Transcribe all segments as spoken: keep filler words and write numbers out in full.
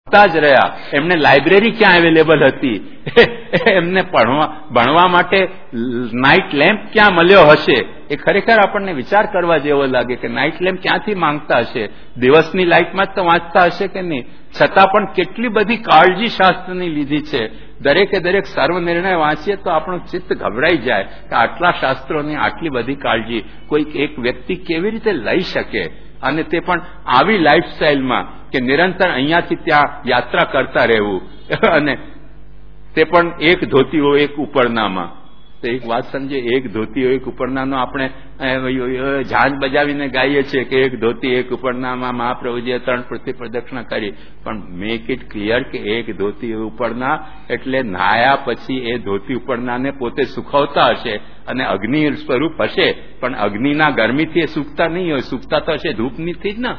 જ રહ્યા. એમને લાઇબ્રેરી ક્યાં અવેલેબલ હતી, એમને ભણવા ભણવા માટે નાઇટ લેમ્પ ક્યાં મળ્યો હશે, એ ખરેખર આપણને વિચાર કરવા જેવો લાગે કે નાઇટ લેમ્પ ક્યાંથી માંગતા હશે, દિવસની લાઇટમાં જ તો વાંચતા હશે કે નહીં. છતાં પણ કેટલી બધી કાળજી શાસ્ત્રની લીધી છે. દરેકે દરેક સર્વ નિર્ણય વાંચીએ તો આપણું ચિત્ત ગભરાઈ જાય કે આટલા શાસ્ત્રોની આટલી બધી કાળજી કોઈક એક વ્યક્તિ કેવી રીતે લઈ શકે, અને તે પણ આવી લાઈફસ્ટાઈલમાં કે નિરંતર અહીંયાથી ત્યાં યાત્રા કરતા રહેવું, અને તે પણ એક ધોતી હોય એક ઉપરનામાં. તો એક વાત સમજે, એક ધોતી હોય એક ઉપરનાનો આપણે ઝાંઝ બજાવીને ગાઈએ છીએ કે એક ધોતી એક ઉપરનામાં મહાપ્રભુજીએ ત્રણ પૃથ્વી પ્રદક્ષિણા કરી, પણ મેક ઇટ ક્લિયર કે એક ધોતી ઉપરના એટલે નાયા પછી એ ધોતી ઉપરનાને પોતે સુખવતા હશે અને અગ્નિ સ્વરૂપ હશે, પણ અગ્નિના ગરમીથી એ સૂકતા નહીં હોય, સૂકતા તો હશે ધૂપનીથી જ ને.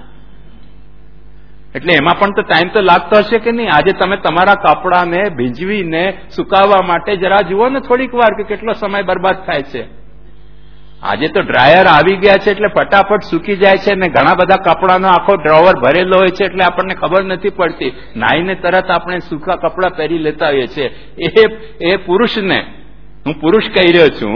એટલે એમાં પણ તો ટાઈમ તો લાગતો હશે કે નહીં. આજે તમે તમારા કપડાને ભીંજવીને સુકાવવા માટે જરા જુઓ ને થોડીક વાર કે કેટલો સમય બરબાદ થાય છે. આજે તો ડ્રાયર આવી ગયા છે એટલે ફટાફટ સૂકી જાય છે, ને ઘણા બધા કપડાનો આખો ડ્રોવર ભરેલો હોય છે એટલે આપણને ખબર નથી પડતી. નાઈને તરત આપણે સૂકા કપડા પહેરી લેતા હોઈએ છીએ. એ એ પુરુષને, હું પુરુષ કહી રહ્યો છું,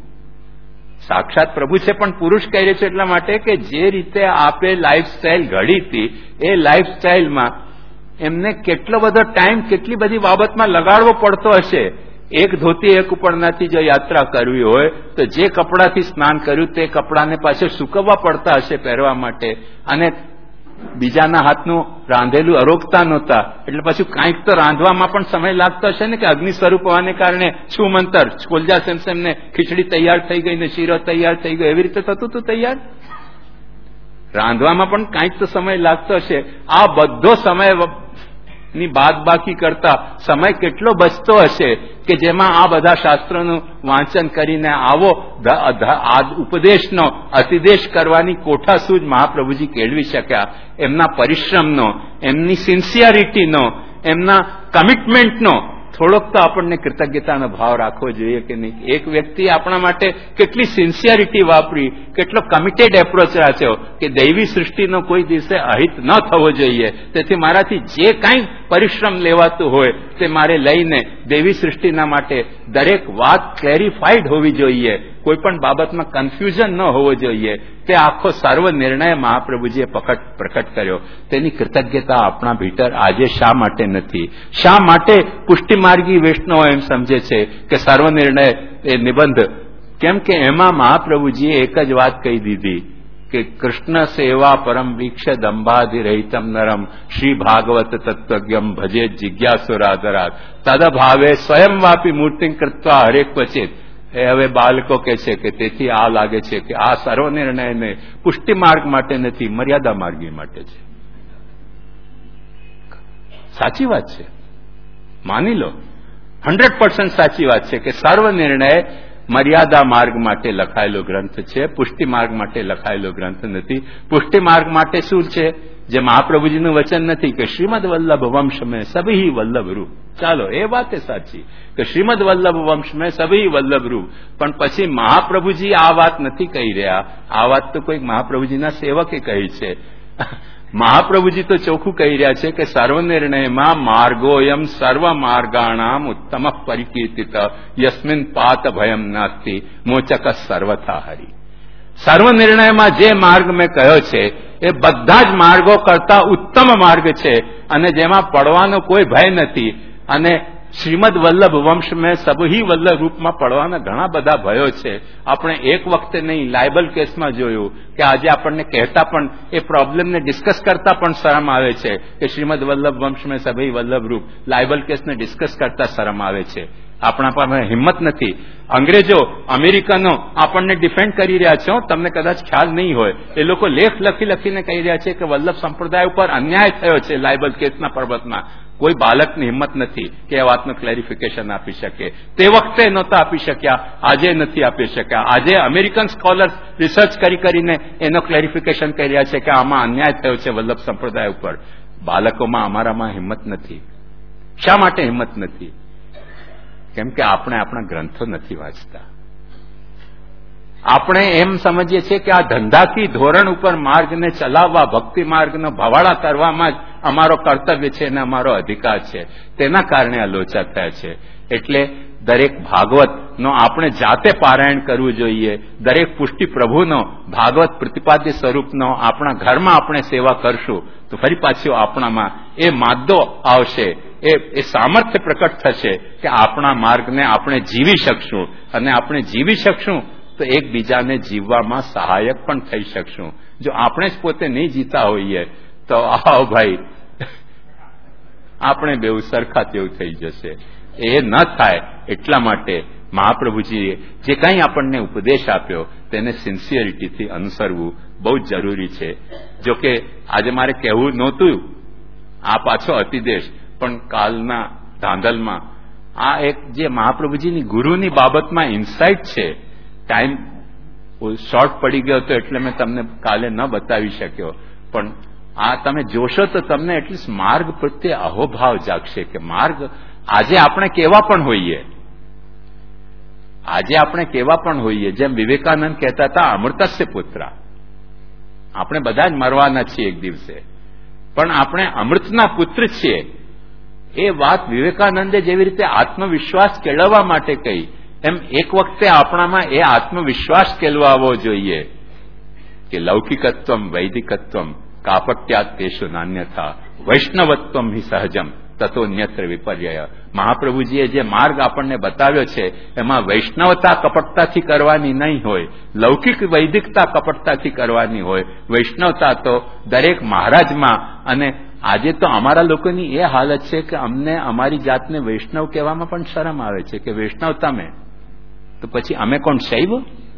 સાક્ષાત પ્રભુ છે પણ પુરુષ કહી રહ્યો છે એટલા માટે કે જે રીતે આપે લાઈફસ્ટાઈલ ઘડી હતી એ લાઈફસ્ટાઈલમાં એમને કેટલો બધો ટાઈમ કેટલી બધી બાબતમાં લગાડવો પડતો હશે. એક ધોતી એક ઉપરનાથી જો યાત્રા કરવી હોય તો જે કપડાથી સ્નાન કર્યું તે કપડાને પાછળ સૂકવવા પડતા હશે પહેરવા માટે, અને બીજાના હાથનું રાંધેલું અરોગતા નહોતા એટલે પછી કાંઈક તો રાંધવામાં પણ સમય લાગતો હશે ને, કે અગ્નિ સ્વરૂપ હોવાને કારણે છું મંતર કોલજા સેમ ને ખીચડી તૈયાર થઈ ગઈ ને શીરો તૈયાર થઈ ગયો, એવી રીતે થતું હતું તૈયાર. રાંધવામાં પણ કાંઈક તો સમય લાગતો હશે. આ બધો સમય ની બાદ બાકી કરતા સમય કેટલો બચતો હશે કે જેમાં આ બધા શાસ્ત્રોનું વાંચન કરીને આવો ઉપદેશનો અતિદેશ કરવાની કોઠાસૂઝ મહાપ્રભુજી કેળવી શક્યા. એમના પરિશ્રમનો, એમની સિન્સિયરિટીનો, એમના કમિટમેન્ટનો થોડોક તો આપણને કૃતજ્ઞતાનો ભાવ રાખવો જોઈએ કે નહીં. એક વ્યક્તિ આપણા માટે કેટલી સિન્સિયરિટી વાપરી, કેટલો કમિટેડ એપ્રોચ રાખ્યો કે દૈવી સૃષ્ટિનો કોઈ દિવસે અહિત ન થવો જોઈએ. તેથી મારાથી જે કાંઈ પરિશ્રમ લેવાતું હોય તે મારે લઈને દૈવી સૃષ્ટિના માટે દરેક વાત ક્લેરિફાઈડ હોવી જોઈએ, કોઈ પણ બાબતમાં કન્ફ્યુઝન ન હોવો જોઈએ. તે આખો સર્વ નિર્ણય મહાપ્રભુજીએ પ્રકટ પ્રકટ કર્યો. તેની કૃતજ્ઞતા આપણા ભીતર આજે શા માટે નથી? શા માટે પુષ્ટિમાર્ગી વૈષ્ણવો એમ સમજે છે કે સર્વ નિર્ણય એ નિબંધ? કેમ કે એમાં મહાપ્રભુજીએ એક જ વાત કહી દીધી કે કૃષ્ણ સેવા પરમ વીક્ષ દંભાધિરહિતમ નરમ શ્રી ભાગવત તત્વજ્ઞમ ભજે જિજ્ઞાસુરાદરાત તદભાવે સ્વયં વાપી મૂર્તિ કૃત્વા હરેક ક્વચિત. એ હવે બાળકો કે છે કે તેથી આ લાગે છે કે આ સર્વ નિર્ણયને પુષ્ટિ માર્ગ માટે નથી, મર્યાદા માર્ગી માટે છે. સાચી વાત છે, માની લો, હંડ્રેડ પર્સન્ટ સાચી વાત છે કે સર્વ નિર્ણય મર્યાદા માર્ગ માટે લખાયેલો ગ્રંથ છે, પુષ્ટિ માર્ગ માટે લખાયેલો ગ્રંથ નથી. પુષ્ટિ માર્ગ માટે શું છે? જે મહાપ્રભુજીનું વચન નથી કે શ્રીમદ વલ્લભ વંશ મેં સભી વલ્લભ રૂપ. ચાલો, એ વાત એ સાચી કે શ્રીમદ વલ્લભ વંશ મેં સભી વલ્લભ રૂપ, પણ પછી મહાપ્રભુજી આ વાત નથી કહી રહ્યા. આ વાત તો કોઈક મહાપ્રભુજીના સેવકે કહી છે. મહાપ્રભુજી તો ચોખ્ખું કહી રહ્યા છે કે સર્વ નિર્ણયમાં માર્ગોયમ સર્વ માર્ગાણામ ઉત્તમ પરિકીર્તિત યસ્મિન પાત ભયમ નાસ્તિ મોચક સર્વથા હરિ. સર્વ નિર્ણયમાં જે માર્ગ મેં કહ્યો છે એ બધા જ માર્ગો કરતા ઉત્તમ માર્ગ છે અને જેમાં પડવાનો કોઈ ભય નથી. અને શ્રીમદ વલ્લભ વંશ મેં સભી વલ્લભ રૂપમાં પડવાના ઘણા બધા ભયો છે. આપણે એક વખતે નહીં, લાયબલ કેસમાં જોયું કે આજે આપણને કહેતા પણ એ પ્રોબ્લેમને ડિસ્કસ કરતા પણ શરમ આવે છે કે શ્રીમદ વલ્લભ વંશ મેં સભી વલ્લભ રૂપ. લાયબલ કેસને ડિસ્કસ કરતા શરમ આવે છે. આપણા પાસે હિંમત નથી. અંગ્રેજો, અમેરિકનો આપણને ડિફેન્ડ કરી રહ્યા છે. તમને કદાચ ખ્યાલ નહીં હોય, એ લોકો લેખ લખી લખીને કહી રહ્યા છે કે વલ્લભ સંપ્રદાય ઉપર અન્યાય થયો છે લાયબલ કેસના પર્વતમાં. કોઈ બાળકની હિંમત નથી કે આ વાતનું ક્લેરિફિકેશન આપી શકે. તે વખતે નહોતા આપી શક્યા, આજે નથી આપી શક્યા. આજે અમેરિકન સ્કોલર્સ રિસર્ચ કરી કરીને એનો ક્લેરિફિકેશન કરી રહ્યા છે કે આમાં અન્યાય થયો છે વલ્લભ સંપ્રદાય ઉપર. બાળકોમાં, અમારામાં હિંમત નથી. શા માટે હિંમત નથી? કેમ કે આપણે આપણા ગ્રંથો નથી વાંચતા. આપણે એમ સમજીએ છીએ કે આ ધંધાકી ધોરણ ઉપર માર્ગને ચલાવવા, ભક્તિ માર્ગનો ભવાડા કરવામાં જ અમારો કર્તવ્ય છે અને અમારો અધિકાર છે, તેના કારણે આ લોચા થયા છે. એટલે દરેક ભાગવતનો આપણે જાતે પારાયણ કરવું જોઈએ. દરેક પુષ્ટિ પ્રભુનો ભાગવત પ્રતિપાદ્ય સ્વરૂપનો આપણા ઘરમાં આપણે સેવા કરશું તો ફરી પાછું આપણામાં એ માદ્દો આવશે, એ એ સામર્થ્ય પ્રકટ થશે કે આપણા માર્ગને આપણે જીવી શકશું, અને આપણે જીવી શકશું તો એકબીજાને જીવવામાં સહાયક પણ થઈ શકશું. જો આપણે જ પોતે નહીં જીતા હોઈએ તો આવો ભાઈ આપણે બેઉ સરખા તેવું થઈ જશે. એ ન થાય એટલા માટે મહાપ્રભુજીએ જે કંઈ આપણને ઉપદેશ આપ્યો તેને સિન્સિયરિટીથી અનુસરવું બહુ જ જરૂરી છે. જોકે આજે મારે કહેવું નહોતું, આ પાછો અતિદેશ, પણ કાલના ધાંધલમાં આ એક જે મહાપ્રભુજીની ગુરુની બાબતમાં ઇન્સાઇટ છે, ટાઈમ શોર્ટ પડી ગયો હતો એટલે મેં તમને કાલે ન બતાવી શક્યો, પણ આ તમે જોશો તો તમને એટલીસ્ટ માર્ગ પ્રત્યે અહોભાવ જાગશે કે માર્ગ આજે આપણે કેવા પણ હોઈએ, આજે આપણે કેવા પણ હોઈએ, જેમ વિવેકાનંદ કહેતા હતા અમૃતસ્ય પુત્ર, આપણે બધા જ મરવાના છીએ એક દિવસે, પણ આપણે અમૃતના પુત્ર છીએ. એ વાત વિવેકાનંદે જેવી રીતે આત્મવિશ્વાસ કેળવવા માટે કહી, એમ એક વખતે આપણામાં એ આત્મવિશ્વાસ કેળવાવો જોઈએ કે લૌકિકત્વમ વૈદિકત્વમ કાપટ્યાત તેષુ નાન્યથા વૈષ્ણવત્વમ હિ સહજમ તતો ન્યત્ર વિપર્યય. મહાપ્રભુજીએ જે માર્ગ આપણને બતાવ્યો છે એમાં વૈષ્ણવતા કપટતાથી કરવાની નહીં હોય, લૌકિક વૈદિકતા કપટતાથી કરવાની હોય. વૈષ્ણવતા તો દરેક મહારાજમાં, અને આજે તો અમારા લોકોની એ હાલત છે કે અમને અમારી જાતને વૈષ્ણવ કહેવામાં પણ શરમ આવે છે કે વૈષ્ણવ તમે, તો પછી અમે કોણ શૈવ?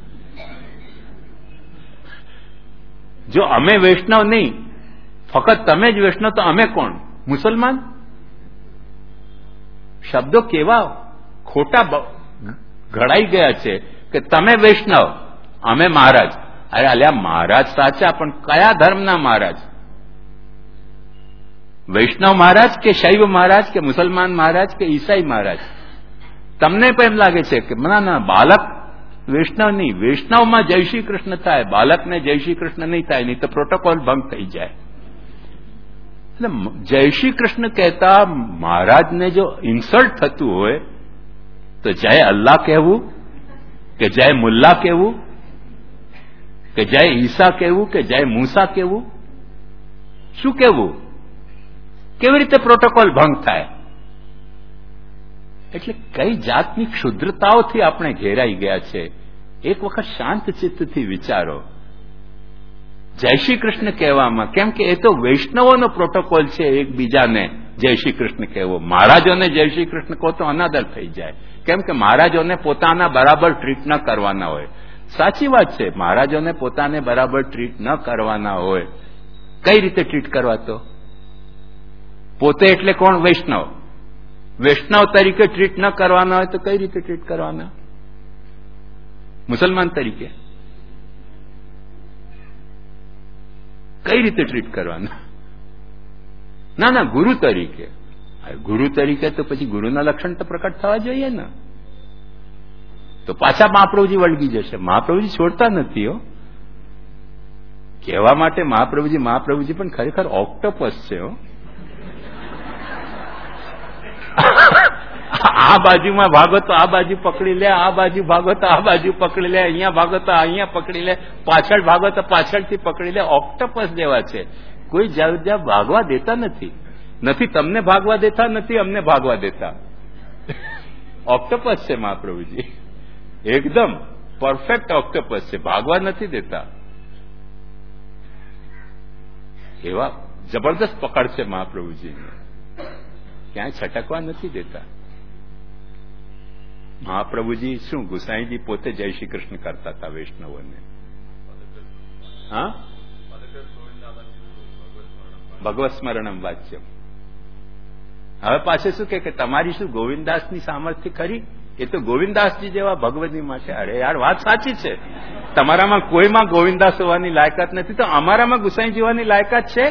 જો અમે વૈષ્ણવ નહીં, ફક્ત તમે જ વૈષ્ણવ, તો અમે કોણ? મુસલમાન? શબ્દો કેવા ખોટા ઘડાઈ ગયા છે કે તમે વૈષ્ણવ, અમે મહારાજ. અરે અલ્યા મહારાજ સાચા, પણ કયા ધર્મના મહારાજ? વૈષ્ણવ મહારાજ કે શૈવ મહારાજ કે મુસલમાન મહારાજ કે ઈસાઈ મહારાજ? તમને પણ એમ લાગે છે કે ના ના બાલક વૈષ્ણવ નહીં, વૈષ્ણવમાં જય શ્રી કૃષ્ણ થાય, બાલકને જય શ્રી કૃષ્ણ નહીં થાય, નહીં તો પ્રોટોકોલ ભંગ થઈ જાય. એટલે જય શ્રી કૃષ્ણ કહેતા મહારાજને જો ઇન્સલ્ટ થતું હોય તો જય અલ્લાહ કહેવું કે જય મુલ્લા કહેવું કે જય ઈસા કહેવું કે જય મૂસા કહેવું? શું કહેવું? કેવી રીતે પ્રોટોકોલ ભંગ થાય? એટલે કઈ જાતની ક્ષુદ્રતાઓથી આપણે ઘેરાઈ ગયા છે. એક વખત શાંત ચિત્તથી વિચારો. જય શ્રી કૃષ્ણ કહેવામાં, કેમ કે એ તો વૈષ્ણવોનો પ્રોટોકોલ છે એકબીજાને જય શ્રી કૃષ્ણ કહેવો. મહારાજોને જય શ્રી કૃષ્ણ કહો તો અનાદર થઈ જાય, કેમ કે મહારાજોને પોતાના બરાબર ટ્રીટ ન કરવાના હોય. સાચી વાત છે, મહારાજોને પોતાને બરાબર ટ્રીટ ન કરવાના હોય. કઈ રીતે ટ્રીટ કરવા? તો પોતે એટલે કોણ? વૈષ્ણવ. વૈષ્ણવ તરીકે ટ્રીટ ન કરવાના હોય તો કઈ રીતે ટ્રીટ કરવાના? મુસલમાન તરીકે કઈ રીતે ટ્રીટ કરવાના? ના ના, ગુરુ તરીકે. ગુરુ તરીકે તો પછી ગુરુના લક્ષણ તો પ્રકટ થવા જોઈએ ને. તો પાછા મહાપ્રભુજી વળગી જશે. મહાપ્રભુજી છોડતા નથી હો. કહેવા માટે મહાપ્રભુજી મહાપ્રભુજી પણ ખરેખર ઓક્ટોપસ છે હો. આ બાજુમાં ભાગો તો આ બાજુ પકડી લે, આ બાજુ ભાગો તો આ બાજુ પકડી લે, અહીંયા ભાગો તો અહીંયા પકડી લે, પાછળ ભાગો તો પાછળથી પકડી લે. ઓક્ટોપસ જેવા છે. કોઈ જ્યાં ભાગવા દેતા નથી. નથી તમને ભાગવા દેતા, નથી અમને ભાગવા દેતા. ઓક્ટોપસ છે મહાપ્રભુજી, એકદમ પરફેક્ટ ઓક્ટોપસ છે. ભાગવા નથી દેતા. એવા જબરદસ્ત પકડ છે મહાપ્રભુજી, ક્યાંય છટકવા નથી દેતા. મહાપ્રભુજી શું, ગુસાઈજી પોતે જય શ્રી કૃષ્ણ કરતા હતા વૈષ્ણવોને. હા, ભગવત સ્મરણમ વાચ્યમ. હવે પાછું શું કે તમારી શું ગોવિંદાસની સામર્થ્ય ખરી? એ તો ગોવિંદાસજી જેવા ભગવતીમાં છે. અરે યાર, વાત સાચી છે. તમારામાં કોઈમાં ગોવિંદાસ હોવાની લાયકાત નથી, તો અમારામાં ગુસાઈજી હોવાની લાયકાત છે.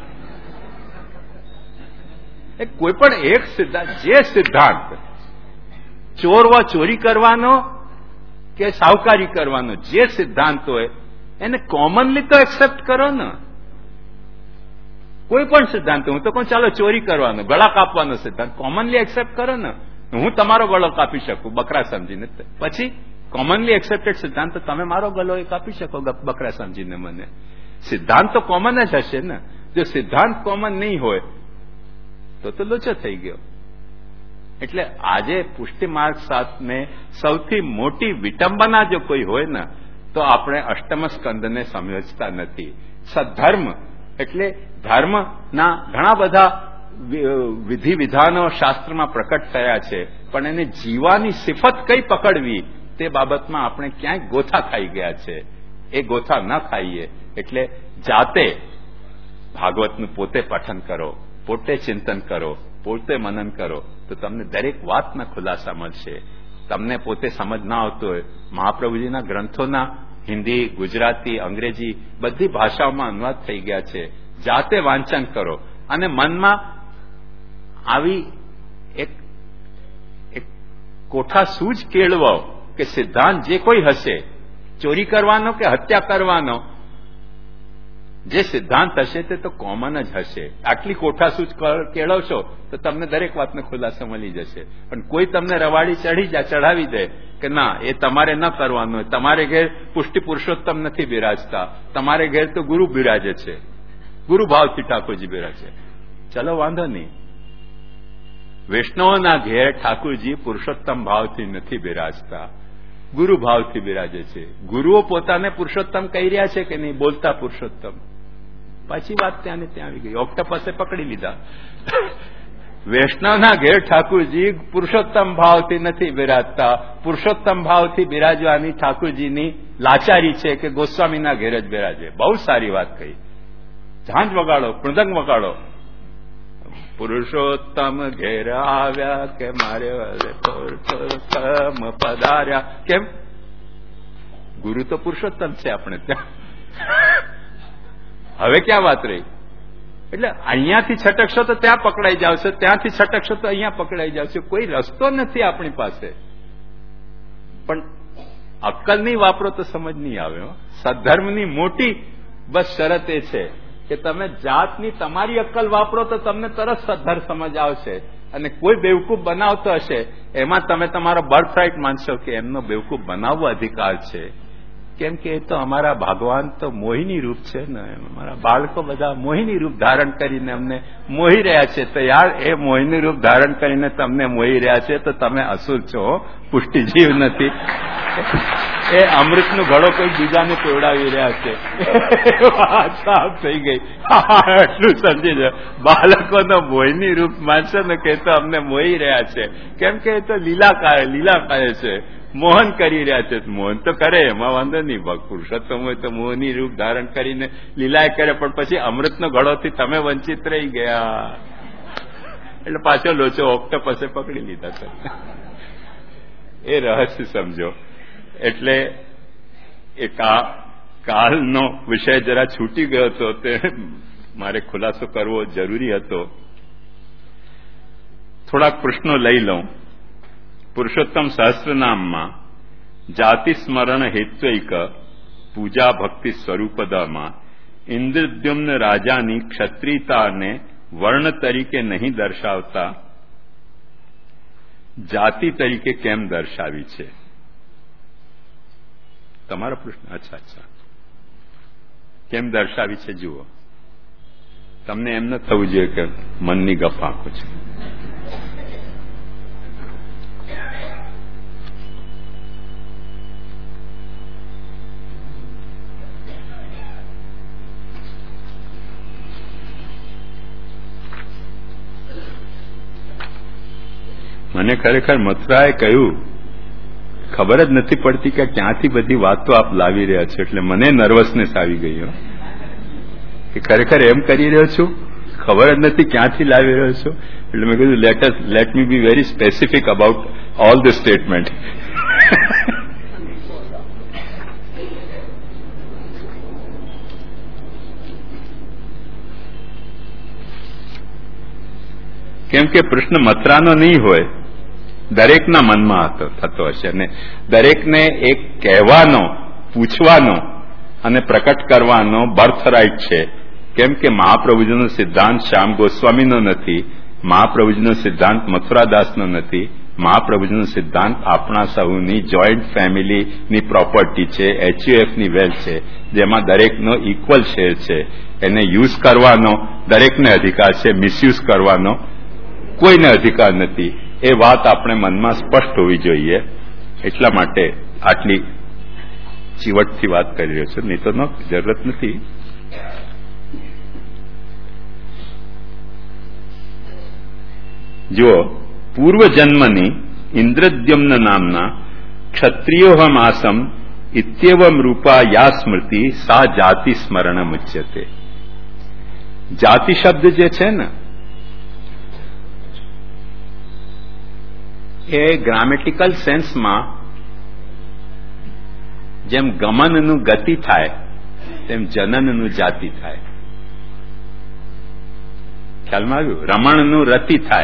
કોઈ પણ એક સિદ્ધાંત, જે સિદ્ધાંત ચોરવા ચોરી કરવાનો કે સાવકારી કરવાનો, જે સિદ્ધાંત હોય એને કોમનલી તો એક્સેપ્ટ કરો ને. કોઈ પણ સિદ્ધાંત. હું તો કહું ચાલો ચોરી કરવાનો, ગળા કાપવાનો સિદ્ધાંત કોમનલી એક્સેપ્ટ કરો ને. હું તમારો ગળો કાપી શકું બકરા સમજીને, પછી કોમનલી એક્સેપ્ટેડ સિદ્ધાંત તમે મારો ગળો એ કાપી શકો બકરા સમજીને મને. સિદ્ધાંત તો કોમન જ હશે ને. જો સિદ્ધાંત કોમન નહીં હોય તો તો લોચો થઈ ગયો. એટલે આજે પુષ્ટિ માર્ગ સાતને સૌથી મોટી વિટંબના જો કોઈ હોય ને તો આપણે અષ્ટમ સ્કંદને સમજતા નથી. સદ્ધર્મ એટલે ધર્મના ઘણા બધા વિધિ વિધાનો શાસ્ત્રમાં પ્રકટ થયા છે, પણ એને જીવાની સિફત કઈ પકડવી તે બાબતમાં આપણે ક્યાંય ગોથા ખાઈ ગયા છે. એ ગોથા ન ખાઈએ. એટલે જાતે ભાગવતનું પોતે પઠન કરો, પોતે ચિંતન કરો, પોતે મનન કરો તો તમને દરેક વાતના ખુલાસા મળશે. તમને પોતે સમજ ના આવતો હોય, મહાપ્રભુજીના ગ્રંથોના હિન્દી, ગુજરાતી, અંગ્રેજી બધી ભાષાઓમાં અનુવાદ થઈ ગયા છે. જાતે વાંચન કરો અને મનમાં આવી એક એક કોઠા સૂજ કેળવો કે સિદ્ધાંત જે કોઈ હશે, ચોરી કરવાનો કે હત્યા કરવાનો, જે સિદ્ધાંત હશે તે તો કોમન જ હશે. આટલી કોઠાસૂજ કેળવશો તો તમને દરેક વાતનો ખુલાસો મળી જશે. પણ કોઈ તમને રવાડી ચઢી જાય ચઢાવી દે કે ના એ તમારે ન કરવાનું હોય, તમારે ઘેર પુષ્ટિ પુરુષોત્તમ નથી બિરાજતા, તમારે ઘેર તો ગુરુ બિરાજે છે, ગુરુ ભાવથી ઠાકોરજી બિરાજે. ચલો વાંધો નહીં, વૈષ્ણવોના ઘેર ઠાકોરજી પુરુષોત્તમ ભાવથી નથી બિરાજતા, ગુરુ ભાવથી બિરાજે છે. ગુરુઓ પોતાને પુરુષોત્તમ કહી રહ્યા છે કે નહીં? બોલતા પુરુષોત્તમ. પાછી વાત ત્યાં ને ત્યાં આવી ગઈ. ઓક્ટોપસે પકડી લીધા. વૈષ્ણવના ઘેર ઠાકુરજી પુરુષોત્તમ ભાવથી નથી બિરાજતા, પુરુષોત્તમ ભાવથી બિરાજવાની ઠાકુરજીની લાચારી છે કે ગોસ્વામીના ઘેર જ બિરાજે. બહુ સારી વાત કહી. ઝાંઝ વગાડો, મૃદંગ વગાડો. પુરુષોત્તમ ઘેર આવ્યા કે મારે પુરુષોત્તમ પધાર્યા. કેમ? ગુરુ તો પુરુષોત્તમ છે આપણે ત્યાં. હવે ક્યાં વાત રહી? એટલે અહીંયાથી છટકશો તો ત્યાં પકડાઈ જાવશો, ત્યાંથી છટકશો તો અહીંયા પકડાઈ જાવશો. કોઈ રસ્તો નથી આપણી પાસે. પણ અક્કલ નહીં વાપરો તો સમજ નહીં આવે. સદ્ધર્મની મોટી બસ શરત એ છે કે તમે જાતની તમારી અક્કલ વાપરો તો તમને તરત સદ્ધર સમજ આવશે. અને કોઈ બેવકૂફ બનાવતો હશે એમાં તમે તમારો બર્થ રાઇટ માનશો કે એમનો બેવકૂફ બનાવવો અધિકાર છે. કેમ કે એ તો અમારા ભગવાન તો મોહિની રૂપ છે ને, અમારા બાળકો બધા મોહિની રૂપ ધારણ કરીને અમને મોહી રહ્યા છે. તો યાર એ મોહિની રૂપ ધારણ કરીને તમને મોહી રહ્યા છે તો તમે અસુર છો, પુષ્ટિજીવ નથી. એ અમૃતનો ઘડો કોઈ બીજાને પીવડાવી રહ્યા છે. વાત સાફ થઈ ગઈ. એટલું સમજી જાય. બાળકોનો મોહિની રૂપ માનશો ને કે તો અમને મોહી રહ્યા છે. કેમ કે એ તો લીલા કાય લીલા કાય છે, મોહન કરી રહ્યા છે. મોહન તો કરે, એમાં વાંધો નહીં. પુરુષોત્તમ હોય તો મોહની રૂપ ધારણ કરીને લીલાએ કરે, પણ પછી અમૃતનો ઘડોથી તમે વંચિત રહી ગયા. એટલે પાછો લોચો ઓક્ટોપસે પકડી લીધા છે. એ રહસ્ય સમજો. એટલે એ કાલનો વિષય જરા છૂટી ગયો હતો, તે મારે ખુલાસો કરવો જરૂરી હતો. થોડાક પ્રશ્નો લઈ લઉં. પુરુષોત્તમ સહસ્ત્રનામમાં જાતિ સ્મરણ હેત્વૈક પૂજા ભક્તિ સ્વરૂપદામાં ઇન્દ્રદ્યુમ્ન રાજાની ક્ષત્રિયતાને વર્ણ તરીકે નહીં દર્શાવતા જાતિ તરીકે કેમ દર્શાવી છે? તમારો પ્રશ્ન. અચ્છા અચ્છા કેમ દર્શાવી છે જુઓ. તમને એમ ન થવું જોઈએ કે મનની ગપ આંખો છે. મને ખરેખર મથુરાએ કહ્યું ખબર જ નથી પડતી કે ક્યાંથી બધી વાતો આપ લાવી રહ્યા છો. એટલે મને નર્વસનેસ આવી ગઈ કે ખરેખર એમ કરી રહ્યો છું, ખબર જ નથી ક્યાંથી લાવી રહ્યો છું. એટલે મેં કીધું let us let me be very specific about all the statement. કેમ કે પ્રશ્ન મથુરાનો નહીં હોય, દરેકના મનમાં થતો હશે. અને દરેકને એક કહેવાનો, પૂછવાનો અને પ્રકટ કરવાનો બર્થ રાઇટ છે કેમ કે મહાપ્રભુજીનો સિદ્ધાંત શ્યામ ગોસ્વામીનો નથી, મહાપ્રભુજીનો સિદ્ધાંત મથુરાદાસનો નથી, મહાપ્રભુજીનો સિદ્ધાંત આપણા સૌની જોઈન્ટ ફેમિલીની પ્રોપર્ટી છે, એચયુએફની વેલ્થ છે, જેમાં દરેકનો ઇક્વલ શેર છે. એને યુઝ કરવાનો દરેકને અધિકાર છે, મિસયુઝ કરવાનો કોઈને અધિકાર નથી. એ વાત આપણે મનમાં સ્પષ્ટ હોવી જોઈએ. એટલા માટે આટલી ચીવટથી વાત કરી રહ્યો છું, નહીં તો જરૂરત નથી. જુઓ, પૂર્વજન્મની ઇન્દ્રદ્યુમ્ન નામના ક્ષત્રિયોહમ આસમ ઇત્યેવમ રૂપા યા સ્મૃતિ સા જાતિ સ્મરણમ ઉચ્યતે. જાતિ શબ્દ જે છે ને એ ગ્રામેટિકલ સેન્સમાં જેમ ગમનનું ગતિ થાય તેમ જનનનું જાતિ થાય. ખ્યાલમાં આવ્યું? રમણનું રતિ થાય